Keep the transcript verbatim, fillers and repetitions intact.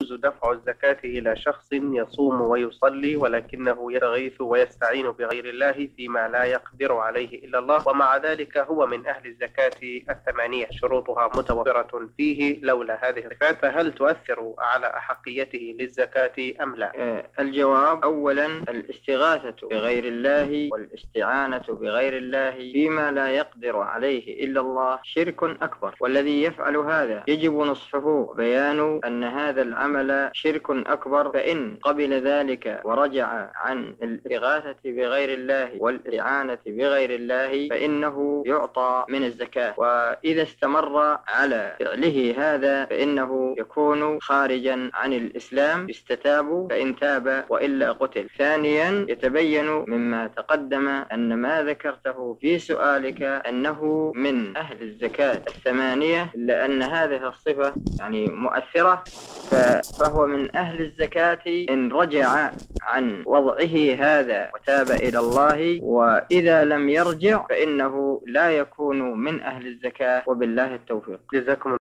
يجوز دفع الزكاة إلى شخص يصوم ويصلي ولكنه يستغيث ويستعين بغير الله فيما لا يقدر عليه إلا الله، ومع ذلك هو من أهل الزكاة الثمانية شروطها متوفرة فيه لولا هذه الصفات، فهل تؤثر على أحقيته للزكاة أم لا؟ آه الجواب: أولا، الاستغاثة بغير الله والاستعانة بغير الله فيما لا يقدر عليه إلا الله شرك أكبر، والذي يفعل هذا يجب نصحه بيان أن هذا العمل شرك أكبر، فإن قبل ذلك ورجع عن الاستغاثة بغير الله والاستعانة بغير الله فإنه يعطى من الزكاة، وإذا استمر على فعله هذا فإنه يكون خارجا عن الإسلام، يستتاب فإن تاب وإلا قتل. ثانيا، يتبين مما تقدم أن ما ذكرته في سؤالك أنه من أهل الزكاة الثمانية، إلا أن هذه الصفة يعني مؤثرة، فهو من أهل الزكاة إن رجع عن وضعه هذا وتاب إلى الله، وإذا لم يرجع فإنه لا يكون من أهل الزكاة، وبالله التوفيق. جزاكم